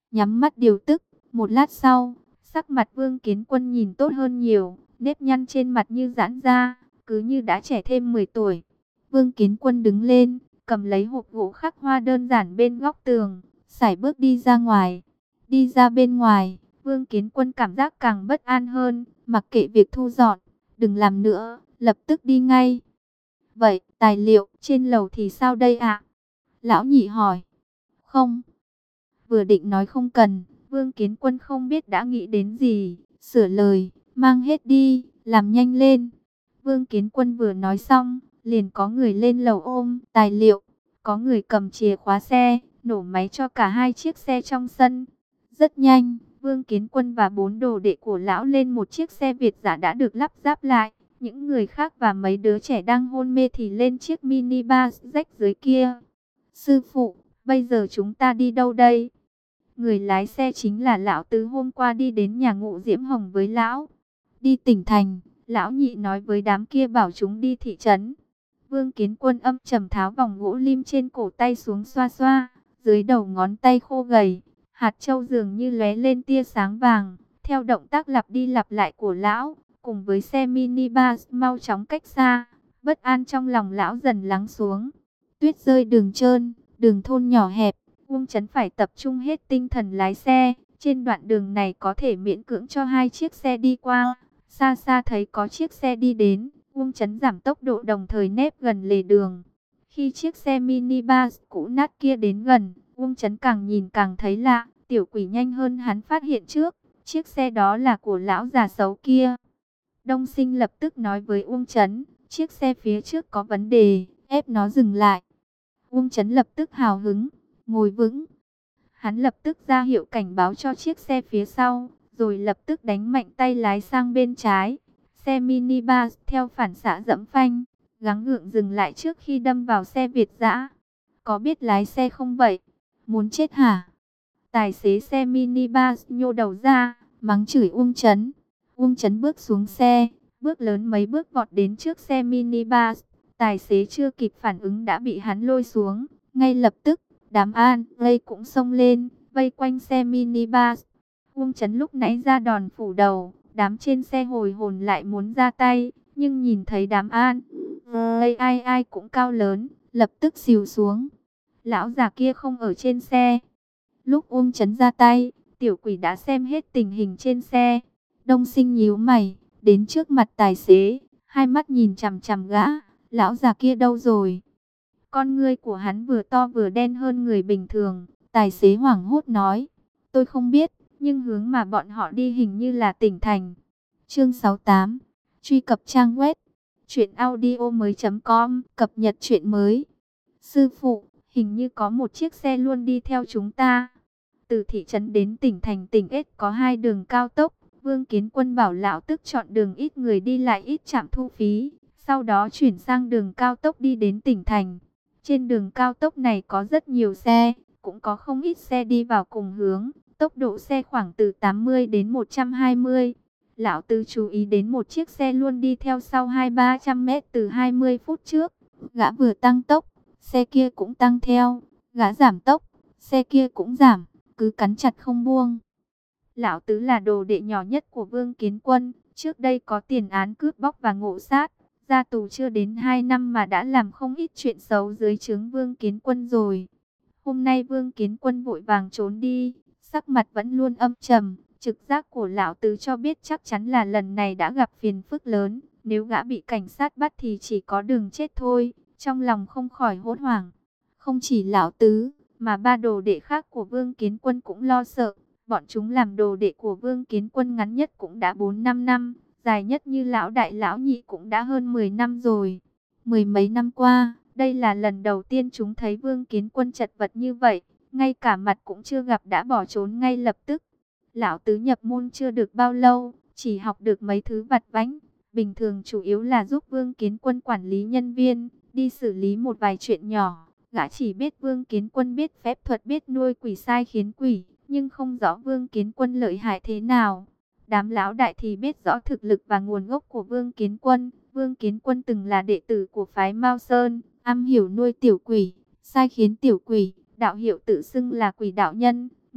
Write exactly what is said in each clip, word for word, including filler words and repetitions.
nhắm mắt điều tức. Một lát sau, sắc mặt Vương Kiến Quân nhìn tốt hơn nhiều, nếp nhăn trên mặt như giãn ra, cứ như đã trẻ thêm mười tuổi. Vương Kiến Quân đứng lên, cầm lấy hộp gỗ khắc hoa đơn giản bên góc tường, sải bước đi ra ngoài. Đi ra bên ngoài, Vương Kiến Quân cảm giác càng bất an hơn, mặc kệ việc thu dọn, đừng làm nữa, lập tức đi ngay. Vậy, tài liệu trên lầu thì sao đây ạ? Lão nhị hỏi. Không. Vừa định nói không cần, Vương Kiến Quân không biết đã nghĩ đến gì, sửa lời, mang hết đi, làm nhanh lên. Vương Kiến Quân vừa nói xong, liền có người lên lầu ôm tài liệu, có người cầm chìa khóa xe, nổ máy cho cả hai chiếc xe trong sân. Rất nhanh, Vương Kiến Quân và bốn đồ đệ của lão lên một chiếc xe Việt dã đã được lắp ráp lại. Những người khác và mấy đứa trẻ đang hôn mê thì lên chiếc mini bus rách dưới kia. Sư phụ, bây giờ chúng ta đi đâu đây? Người lái xe chính là lão tứ hôm qua đi đến nhà Ngụ Diễm Hồng với lão. Đi tỉnh thành, lão nhị nói với đám kia bảo chúng đi thị trấn. Vương Kiến Quân âm trầm tháo vòng gỗ lim trên cổ tay xuống xoa xoa, dưới đầu ngón tay khô gầy, hạt châu dường như lóe lên tia sáng vàng, theo động tác lặp đi lặp lại của lão, cùng với xe mini bus mau chóng cách xa, bất an trong lòng lão dần lắng xuống. Tuyết rơi đường trơn, đường thôn nhỏ hẹp, Uông Chấn phải tập trung hết tinh thần lái xe, trên đoạn đường này có thể miễn cưỡng cho hai chiếc xe đi qua. Xa xa thấy có chiếc xe đi đến, Uông Chấn giảm tốc độ đồng thời nép gần lề đường. Khi chiếc xe mini bus cũ nát kia đến gần, Uông Chấn càng nhìn càng thấy lạ, tiểu quỷ nhanh hơn hắn phát hiện trước, chiếc xe đó là của lão già xấu kia. Đông Sinh lập tức nói với Uông Chấn, chiếc xe phía trước có vấn đề, ép nó dừng lại. Uông Chấn lập tức hào hứng, ngồi vững. Hắn lập tức ra hiệu cảnh báo cho chiếc xe phía sau, rồi lập tức đánh mạnh tay lái sang bên trái. Xe mini bus theo phản xạ giẫm phanh, gắng gượng dừng lại trước khi đâm vào xe Việt dã. Có biết lái xe không vậy? Muốn chết hả? Tài xế xe mini bus nhô đầu ra, mắng chửi Uông Chấn. Uông Chấn bước xuống xe, bước lớn mấy bước vọt đến trước xe mini bus. Tài xế chưa kịp phản ứng đã bị hắn lôi xuống. Ngay lập tức, đám an lây cũng xông lên, vây quanh xe mini bus. Uông Chấn lúc nãy ra đòn phủ đầu, đám trên xe hồi hồn lại muốn ra tay, nhưng nhìn thấy đám an lây ai ai cũng cao lớn, lập tức xìu xuống. Lão già kia không ở trên xe. Lúc Uông Chấn ra tay, tiểu quỷ đã xem hết tình hình trên xe. Đông Sinh nhíu mày, đến trước mặt tài xế, hai mắt nhìn chằm chằm gã. Lão già kia đâu rồi? Con ngươi của hắn vừa to vừa đen hơn người bình thường. Tài xế hoảng hốt nói, tôi không biết, nhưng hướng mà bọn họ đi hình như là tỉnh thành. Chương sáu mươi tám, truy cập trang web truyện audio mới chấm com, cập nhật truyện mới. Sư phụ, hình như có một chiếc xe luôn đi theo chúng ta. Từ thị trấn đến tỉnh thành tỉnh S có hai đường cao tốc. Vương Kiến Quân bảo lão tức chọn đường ít người đi lại ít trạm thu phí, sau đó chuyển sang đường cao tốc đi đến tỉnh thành. Trên đường cao tốc này có rất nhiều xe, cũng có không ít xe đi vào cùng hướng, tốc độ xe khoảng từ tám mươi đến một trăm hai mươi. Lão Tứ chú ý đến một chiếc xe luôn đi theo sau hai ba trăm mét từ hai mươi phút trước. Gã vừa tăng tốc, xe kia cũng tăng theo, gã giảm tốc, xe kia cũng giảm, cứ cắn chặt không buông. Lão Tứ là đồ đệ nhỏ nhất của Vương Kiến Quân, trước đây có tiền án cướp bóc và ngộ sát, ra tù chưa đến hai năm mà đã làm không ít chuyện xấu dưới trướng Vương Kiến Quân rồi. Hôm nay Vương Kiến Quân vội vàng trốn đi, sắc mặt vẫn luôn âm trầm, trực giác của lão Tứ cho biết chắc chắn là lần này đã gặp phiền phức lớn, nếu gã bị cảnh sát bắt thì chỉ có đường chết thôi, trong lòng không khỏi hốt hoảng. Không chỉ lão Tứ, mà ba đồ đệ khác của Vương Kiến Quân cũng lo sợ. Bọn chúng làm đồ đệ của Vương Kiến Quân ngắn nhất cũng đã bốn năm năm, dài nhất như lão đại lão nhị cũng đã hơn mười năm rồi. Mười mấy năm qua, đây là lần đầu tiên chúng thấy Vương Kiến Quân chật vật như vậy, ngay cả mặt cũng chưa gặp đã bỏ trốn ngay lập tức. Lão Tứ nhập môn chưa được bao lâu, chỉ học được mấy thứ vặt vãnh, bình thường chủ yếu là giúp Vương Kiến Quân quản lý nhân viên, đi xử lý một vài chuyện nhỏ. Gã chỉ biết Vương Kiến Quân biết phép thuật, biết nuôi quỷ sai khiến quỷ, nhưng không rõ Vương Kiến Quân lợi hại thế nào. Đám lão đại thì biết rõ thực lực và nguồn gốc của Vương Kiến Quân. Vương Kiến Quân từng là đệ tử của phái Mao Sơn, am hiểu nuôi tiểu quỷ, sai khiến tiểu quỷ, đạo hiệu tự xưng là quỷ đạo nhân.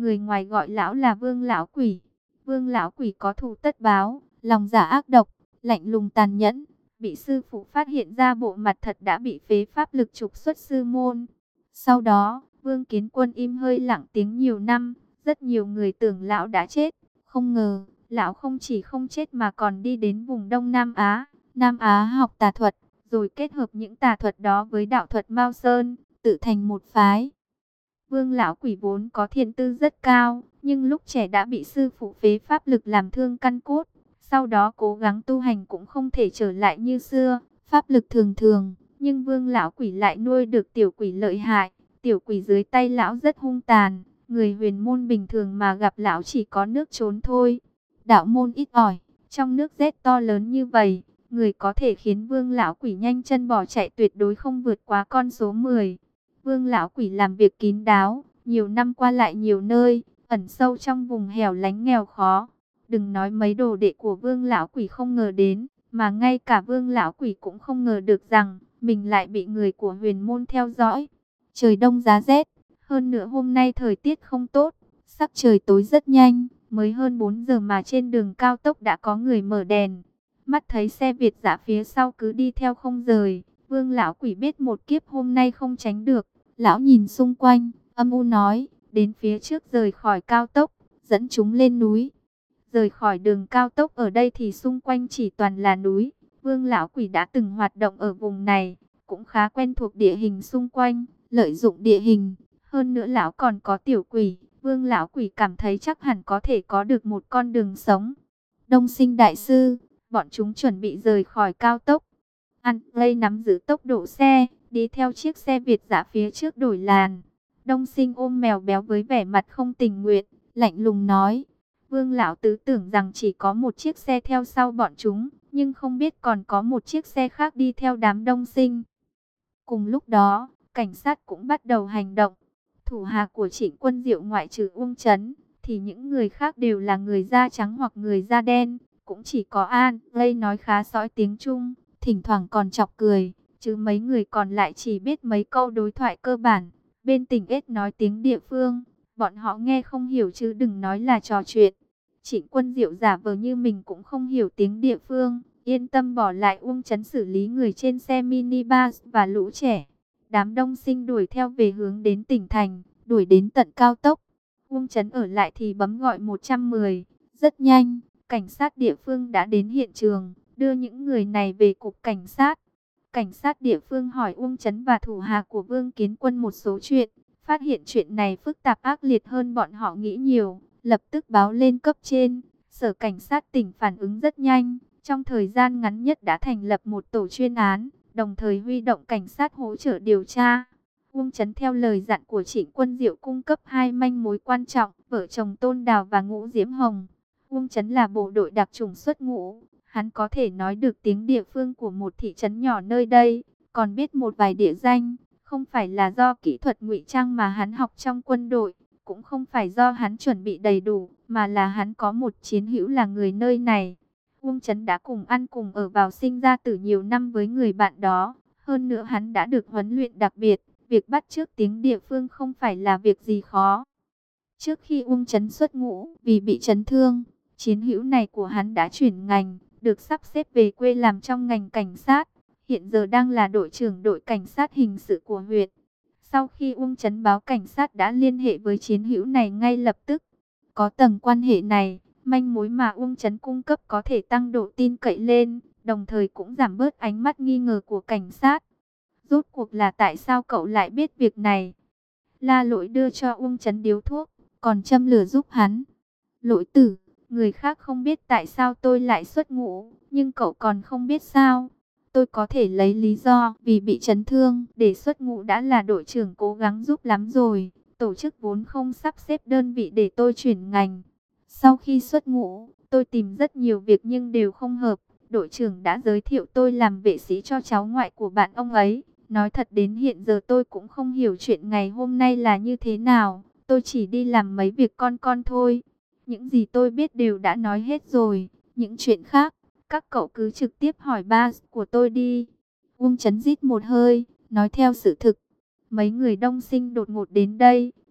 người ngoài gọi lão là Vương lão quỷ. Vương lão quỷ có thù tất báo, lòng dạ ác độc, lạnh lùng tàn nhẫn. Bị sư phụ phát hiện ra bộ mặt thật đã bị phế pháp lực trục xuất sư môn. Sau đó, Vương Kiến Quân im hơi lặng tiếng nhiều năm, rất nhiều người tưởng lão đã chết. Không ngờ, lão không chỉ không chết mà còn đi đến vùng Đông Nam Á, Nam Á học tà thuật, rồi kết hợp những tà thuật đó với đạo thuật Mao Sơn, tự thành một phái. Vương lão quỷ vốn có thiên tư rất cao, nhưng lúc trẻ đã bị sư phụ phế pháp lực làm thương căn cốt. Sau đó cố gắng tu hành cũng không thể trở lại như xưa, pháp lực thường thường, nhưng Vương lão quỷ lại nuôi được tiểu quỷ lợi hại. Tiểu quỷ dưới tay lão rất hung tàn, người huyền môn bình thường mà gặp lão chỉ có nước trốn thôi. Đạo môn ít ỏi, trong nước rét to lớn như vậy, người có thể khiến Vương lão quỷ nhanh chân bỏ chạy tuyệt đối không vượt quá con số mười. Vương lão quỷ làm việc kín đáo, nhiều năm qua lại nhiều nơi, ẩn sâu trong vùng hẻo lánh nghèo khó. Đừng nói mấy đồ đệ của Vương lão quỷ không ngờ đến, mà ngay cả Vương lão quỷ cũng không ngờ được rằng mình lại bị người của huyền môn theo dõi. Trời đông giá rét, hơn nữa hôm nay thời tiết không tốt, sắc trời tối rất nhanh, mới hơn bốn giờ mà trên đường cao tốc đã có người mở đèn. Mắt thấy xe Việt dã phía sau cứ đi theo không rời, Vương lão quỷ biết một kiếp hôm nay không tránh được. Lão nhìn xung quanh, âm u nói, đến phía trước rời khỏi cao tốc, dẫn chúng lên núi. Rời khỏi đường cao tốc ở đây thì xung quanh chỉ toàn là núi. Vương lão quỷ đã từng hoạt động ở vùng này, cũng khá quen thuộc địa hình xung quanh, lợi dụng địa hình. Hơn nữa lão còn có tiểu quỷ, Vương lão quỷ cảm thấy chắc hẳn có thể có được một con đường sống. Đông Sinh đại sư, bọn chúng chuẩn bị rời khỏi cao tốc. Andrei nắm giữ tốc độ xe, đi theo chiếc xe Việt dã phía trước đổi làn. Đông Sinh ôm mèo béo với vẻ mặt không tình nguyện, lạnh lùng nói. Vương lão tứ tưởng rằng chỉ có một chiếc xe theo sau bọn chúng, nhưng không biết còn có một chiếc xe khác đi theo đám Đông Sinh. Cùng lúc đó, cảnh sát cũng bắt đầu hành động. Thủ hạ của Trịnh Quân Diệu ngoại trừ Uông Chấn, thì những người khác đều là người da trắng hoặc người da đen. Cũng chỉ có An Lây nói khá sõi tiếng Trung, thỉnh thoảng còn chọc cười, chứ mấy người còn lại chỉ biết mấy câu đối thoại cơ bản. Bên tỉnh ết nói tiếng địa phương, bọn họ nghe không hiểu chứ đừng nói là trò chuyện. Trịnh Quân Diệu giả vờ như mình cũng không hiểu tiếng địa phương, yên tâm bỏ lại Uông Chấn xử lý người trên xe minibus và lũ trẻ. Đám Đông Sinh đuổi theo về hướng đến tỉnh thành, đuổi đến tận cao tốc. Uông Chấn ở lại thì bấm gọi một trăm mười, rất nhanh. Cảnh sát địa phương đã đến hiện trường, đưa những người này về cục cảnh sát. Cảnh sát địa phương hỏi Uông Chấn và thủ hạ của Vương Kiến Quân một số chuyện, phát hiện chuyện này phức tạp ác liệt hơn bọn họ nghĩ nhiều, lập tức báo lên cấp trên. Sở cảnh sát tỉnh phản ứng rất nhanh, trong thời gian ngắn nhất đã thành lập một tổ chuyên án, đồng thời huy động cảnh sát hỗ trợ điều tra. Uông Chấn theo lời dặn của Trịnh Quân Diệu cung cấp hai manh mối quan trọng, vợ chồng Tôn Đào và Ngũ Diễm Hồng. Uông Chấn là bộ đội đặc chủng xuất ngũ, hắn có thể nói được tiếng địa phương của một thị trấn nhỏ nơi đây, còn biết một vài địa danh, không phải là do kỹ thuật ngụy trang mà hắn học trong quân đội, cũng không phải do hắn chuẩn bị đầy đủ, mà là hắn có một chiến hữu là người nơi này. Uông Chấn đã cùng ăn cùng ở vào sinh ra tử nhiều năm với người bạn đó, hơn nữa hắn đã được huấn luyện đặc biệt, việc bắt chước tiếng địa phương không phải là việc gì khó. Trước khi Uông Chấn xuất ngũ, vì bị chấn thương, chiến hữu này của hắn đã chuyển ngành, được sắp xếp về quê làm trong ngành cảnh sát, hiện giờ đang là đội trưởng đội cảnh sát hình sự của huyện. Sau khi Uông Chấn báo cảnh sát đã liên hệ với chiến hữu này ngay lập tức. Có tầng quan hệ này, manh mối mà Uông Chấn cung cấp có thể tăng độ tin cậy lên, đồng thời cũng giảm bớt ánh mắt nghi ngờ của cảnh sát. Rốt cuộc là tại sao cậu lại biết việc này? La Lỗi đưa cho Uông Chấn điếu thuốc, còn châm lửa giúp hắn. Lỗi tử, người khác không biết tại sao tôi lại xuất ngũ, nhưng cậu còn không biết sao? Tôi có thể lấy lý do vì bị chấn thương để xuất ngũ đã là đội trưởng cố gắng giúp lắm rồi. Tổ chức vốn không sắp xếp đơn vị để tôi chuyển ngành. Sau khi xuất ngũ, tôi tìm rất nhiều việc nhưng đều không hợp. Đội trưởng đã giới thiệu tôi làm vệ sĩ cho cháu ngoại của bạn ông ấy. Nói thật đến hiện giờ tôi cũng không hiểu chuyện ngày hôm nay là như thế nào. Tôi chỉ đi làm mấy việc con con thôi. Những gì tôi biết đều đã nói hết rồi. Những chuyện khác, các cậu cứ trực tiếp hỏi ba của tôi đi. Uông Chấn rít một hơi, nói theo sự thực. Mấy người Đông Sinh đột ngột đến đây,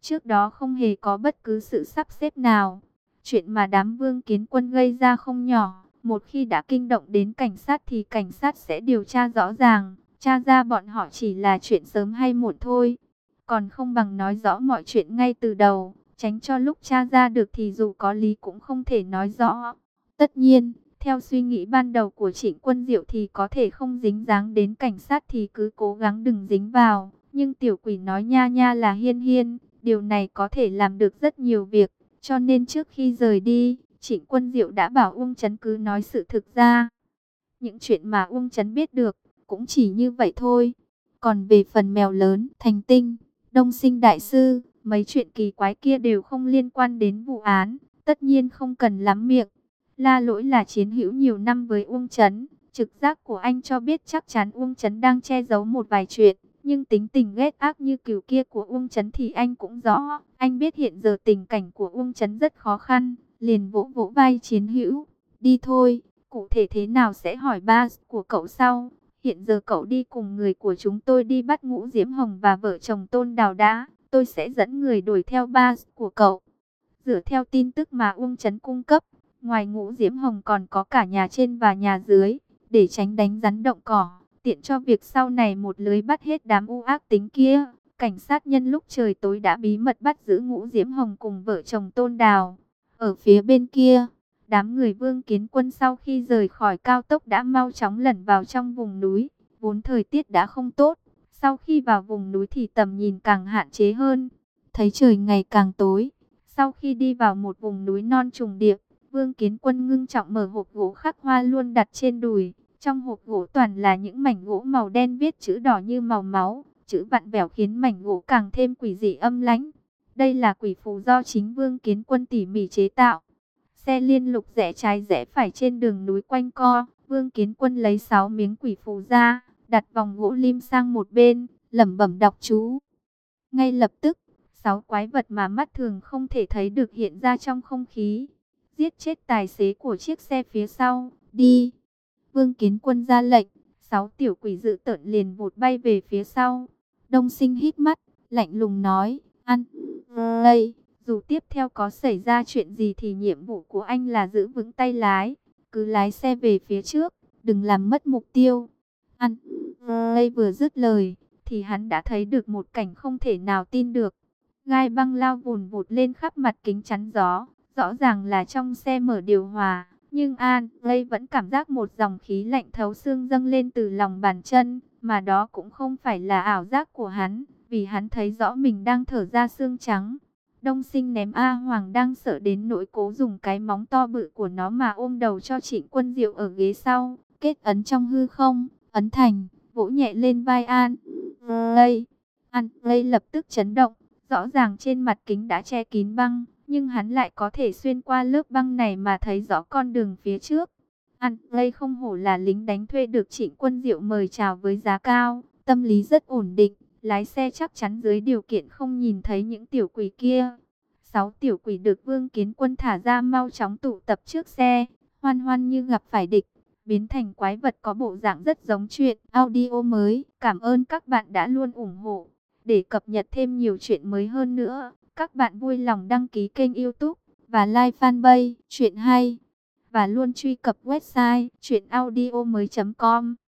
Trước đó không hề có bất cứ sự sắp xếp nào. Chuyện mà đám Vương Kiến Quân gây ra không nhỏ. Một khi đã kinh động đến cảnh sát thì cảnh sát sẽ điều tra rõ ràng. Tra ra bọn họ chỉ là chuyện sớm hay muộn thôi. Còn không bằng nói rõ mọi chuyện ngay từ đầu. Tránh cho lúc tra ra được thì dù có lý cũng không thể nói rõ. Tất nhiên, theo suy nghĩ ban đầu của Trịnh Quân Diệu thì có thể không dính dáng đến cảnh sát thì cứ cố gắng đừng dính vào. Nhưng tiểu quỷ nói nha nha là hiên hiên. Điều này có thể làm được rất nhiều việc. Cho nên trước khi rời đi, Trịnh Quân Diệu đã bảo Uông Chấn cứ nói sự thực ra. Những chuyện mà Uông Chấn biết được, cũng chỉ như vậy thôi. Còn về phần mèo lớn, thành tinh, đông sinh đại sư, mấy chuyện kỳ quái kia đều không liên quan đến vụ án. Tất nhiên không cần lắm miệng. La Lỗi là chiến hữu nhiều năm với Uông Chấn. Trực giác của anh cho biết chắc chắn Uông Chấn đang che giấu một vài chuyện. Nhưng tính tình ghét ác như kiểu kia của Uông Chấn thì anh cũng rõ. Anh biết hiện giờ tình cảnh của Uông Chấn rất khó khăn. Liền vỗ vỗ vai chiến hữu. Đi thôi, cụ thể thế nào sẽ hỏi ba của cậu sau. Hiện giờ cậu đi cùng người của chúng tôi đi bắt Ngũ Diễm Hồng và vợ chồng Tôn Đào đã. Tôi sẽ dẫn người đuổi theo ba của cậu. Dựa theo tin tức mà Uông Chấn cung cấp, ngoài Ngũ Diễm Hồng còn có cả nhà trên và nhà dưới. Để tránh đánh rắn động cỏ, tiện cho việc sau này một lưới bắt hết đám u ác tính kia. Cảnh sát nhân lúc trời tối đã bí mật bắt giữ Ngũ Diễm Hồng cùng vợ chồng Tôn Đào. Ở phía bên kia, đám người Vương Kiến Quân sau khi rời khỏi cao tốc đã mau chóng lẩn vào trong vùng núi. Vốn thời tiết đã không tốt, sau khi vào vùng núi thì tầm nhìn càng hạn chế hơn. Thấy trời ngày càng tối, sau khi đi vào một vùng núi non trùng điệp, Vương Kiến Quân ngưng trọng mở hộp gỗ khắc hoa luôn đặt trên đùi. Trong hộp gỗ toàn là những mảnh gỗ màu đen viết chữ đỏ như màu máu. Chữ vặn vẹo khiến mảnh gỗ càng thêm quỷ dị âm lãnh. Đây là quỷ phù do chính Vương Kiến Quân tỉ mỉ chế tạo. Xe liên lục rẽ trái rẽ phải trên đường núi quanh co. Vương Kiến Quân lấy sáu miếng quỷ phù ra, đặt vòng gỗ lim sang một bên, lẩm bẩm đọc chú. Ngay lập tức, sáu quái vật mà mắt thường không thể thấy được hiện ra trong không khí. Giết chết tài xế của chiếc xe phía sau, đi. Vương Kiến Quân ra lệnh, sáu tiểu quỷ dữ tợn liền vụt bay về phía sau. Đông Sinh hít mắt, lạnh lùng nói, ăn, đây, dù tiếp theo có xảy ra chuyện gì thì nhiệm vụ của anh là giữ vững tay lái, cứ lái xe về phía trước, đừng làm mất mục tiêu. Ăn, đây vừa dứt lời, thì hắn đã thấy được một cảnh không thể nào tin được. Gai băng lao vùn vụt lên khắp mặt kính chắn gió, rõ ràng là trong xe mở điều hòa. Nhưng An Lây vẫn cảm giác một dòng khí lạnh thấu xương dâng lên từ lòng bàn chân, mà đó cũng không phải là ảo giác của hắn, vì hắn thấy rõ mình đang thở ra xương trắng. Đông Sinh ném A Hoàng đang sợ đến nỗi cố dùng cái móng to bự của nó mà ôm đầu cho Trịnh Quân Diệu ở ghế sau, kết ấn trong hư không, ấn thành, vỗ nhẹ lên vai An Lây. An Lây lập tức chấn động, rõ ràng trên mặt kính đã che kín băng. Nhưng hắn lại có thể xuyên qua lớp băng này mà thấy rõ con đường phía trước. An Lây không hổ là lính đánh thuê được Trịnh Quân Diệu mời chào với giá cao. Tâm lý rất ổn định, lái xe chắc chắn dưới điều kiện không nhìn thấy những tiểu quỷ kia. Sáu tiểu quỷ được Vương Kiến Quân thả ra mau chóng tụ tập trước xe, hoan hoan như gặp phải địch, biến thành quái vật có bộ dạng rất giống truyện audio mới. Cảm ơn các bạn đã luôn ủng hộ. Để cập nhật thêm nhiều chuyện mới hơn nữa, các bạn vui lòng đăng ký kênh YouTube và like fanpage Chuyện Hay, và luôn truy cập website truyện audio mới chấm com.